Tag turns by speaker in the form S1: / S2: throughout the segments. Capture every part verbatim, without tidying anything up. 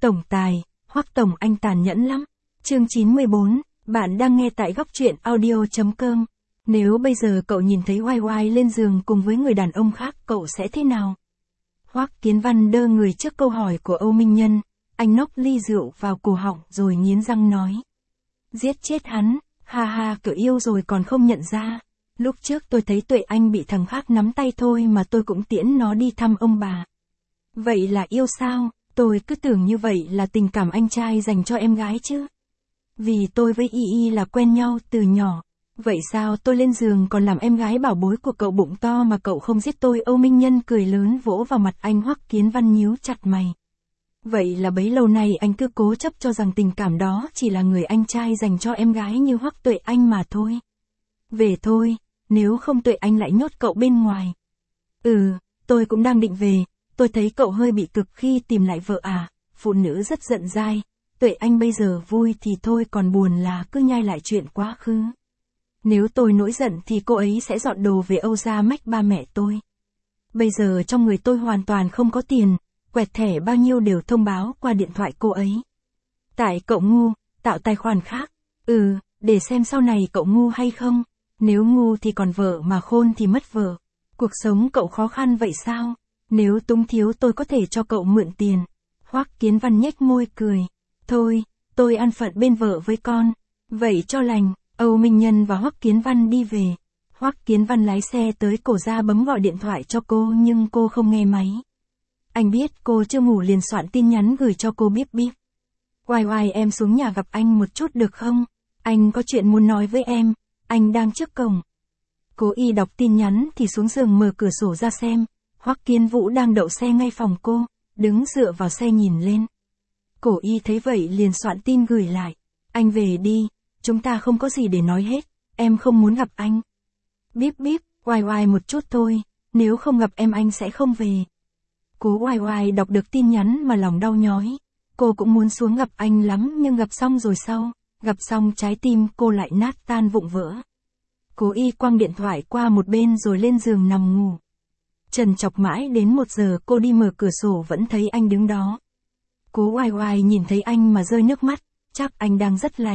S1: Tổng tài, Hoắc Tổng anh tàn nhẫn lắm. Chương chín mươi bốn, bạn đang nghe tại góc truyện audio chấm com. Nếu bây giờ cậu nhìn thấy Oai Oai lên giường cùng với người đàn ông khác cậu sẽ thế nào? Hoắc Kiến Văn đơ người trước câu hỏi của Âu Minh Nhân, anh nốc ly rượu vào cổ họng rồi nghiến răng nói. Giết chết hắn, ha ha kiểu yêu rồi còn không nhận ra. Lúc trước tôi thấy Tuệ Anh bị thằng khác nắm tay thôi mà tôi cũng tiễn nó đi thăm ông bà. Vậy là yêu sao? Tôi cứ tưởng như vậy là tình cảm anh trai dành cho em gái chứ. Vì tôi với Y Y là quen nhau từ nhỏ. Vậy sao tôi lên giường còn làm em gái bảo bối của cậu bụng to mà cậu không giết tôi? Âu Minh Nhân cười lớn vỗ vào mặt anh. Hoắc Kiến Văn nhíu chặt mày. Vậy là bấy lâu nay anh cứ cố chấp cho rằng tình cảm đó chỉ là người anh trai dành cho em gái như Hoắc Tuệ Anh mà thôi. Về thôi, nếu không Tuệ Anh lại nhốt cậu bên ngoài. Ừ, tôi cũng đang định về, tôi thấy cậu hơi bị cực khi tìm lại vợ à, phụ nữ rất giận dai. Tuệ Anh bây giờ vui thì thôi còn buồn là cứ nhai lại chuyện quá khứ. Nếu tôi nổi giận thì cô ấy sẽ dọn đồ về Âu ra mách ba mẹ tôi. Bây giờ trong người tôi hoàn toàn không có tiền, quẹt thẻ bao nhiêu đều thông báo qua điện thoại cô ấy. Tại cậu ngu, tạo tài khoản khác. Ừ, để xem sau này cậu ngu hay không. Nếu ngu thì còn vợ mà khôn thì mất vợ. Cuộc sống cậu khó khăn vậy sao? Nếu túng thiếu tôi có thể cho cậu mượn tiền. Hoắc Kiến Văn nhếch môi cười. Thôi, tôi ăn phận bên vợ với con. Vậy cho lành. Âu Minh Nhân và Hoắc Kiến Văn đi về. Hoắc Kiến Văn lái xe tới cổ ra bấm gọi điện thoại cho cô nhưng cô không nghe máy. Anh biết cô chưa ngủ liền soạn tin nhắn gửi cho cô bíp bíp. Oai Oai em xuống nhà gặp anh một chút được không? Anh có chuyện muốn nói với em, anh đang trước cổng. Cố Y đọc tin nhắn thì xuống giường mở cửa sổ ra xem. Hoắc Kiến Vũ đang đậu xe ngay phòng cô, đứng dựa vào xe nhìn lên. Cố Y thấy vậy liền soạn tin gửi lại. Anh về đi, chúng ta không có gì để nói hết, em không muốn gặp anh. Bíp bíp, Oai Oai một chút thôi, nếu không gặp em anh sẽ không về. Cố Oai Oai đọc được tin nhắn mà lòng đau nhói. Cô cũng muốn xuống gặp anh lắm nhưng gặp xong rồi sau, gặp xong trái tim cô lại nát tan vụn vỡ. Cố Y quăng điện thoại qua một bên rồi lên giường nằm ngủ. Trần chọc mãi đến một giờ cô đi mở cửa sổ vẫn thấy anh đứng đó. Cố Oai Oai nhìn thấy anh mà rơi nước mắt, chắc anh đang rất lạnh.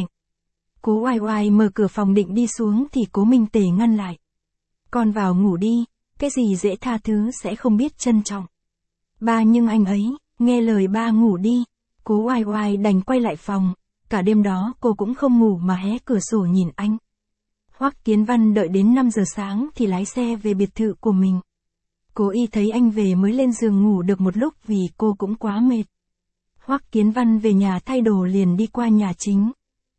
S1: Cố Oai Oai mở cửa phòng định đi xuống thì Cố Minh Tề ngăn lại. Con vào ngủ đi, cái gì dễ tha thứ sẽ không biết trân trọng. Ba nhưng anh ấy, nghe lời ba ngủ đi. Cố Oai Oai đành quay lại phòng, cả đêm đó cô cũng không ngủ mà hé cửa sổ nhìn anh. Hoắc Kiến Văn đợi đến năm giờ sáng thì lái xe về biệt thự của mình. Cố Y thấy anh về mới lên giường ngủ được một lúc vì cô cũng quá mệt. Hoắc Kiến Văn về nhà thay đồ liền đi qua nhà chính.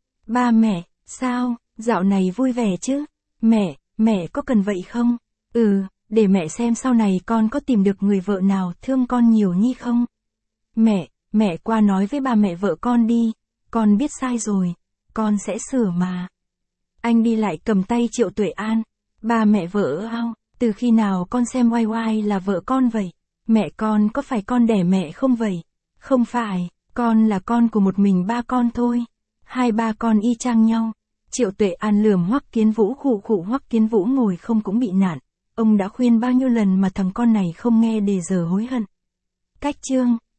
S1: Ba mẹ, sao, dạo này vui vẻ chứ? Mẹ, mẹ có cần vậy không? Ừ, để mẹ xem sau này con có tìm được người vợ nào thương con nhiều nhi không? Mẹ, mẹ qua nói với ba mẹ vợ con đi, con biết sai rồi, con sẽ sửa mà. Anh đi lại cầm tay Triệu Tuệ An. Ba mẹ vợ ao, từ khi nào con xem Oai Oai là vợ con vậy? Mẹ con có phải con đẻ mẹ không vậy? Không phải, con là con của một mình ba con thôi. Hai ba con y chang nhau. Triệu Tuệ An lườm Hoắc Kiến Vũ khụ khụ. Hoắc Kiến Vũ ngồi không cũng bị nản. Ông đã khuyên bao nhiêu lần mà thằng con này không nghe để giờ hối hận. Cách chương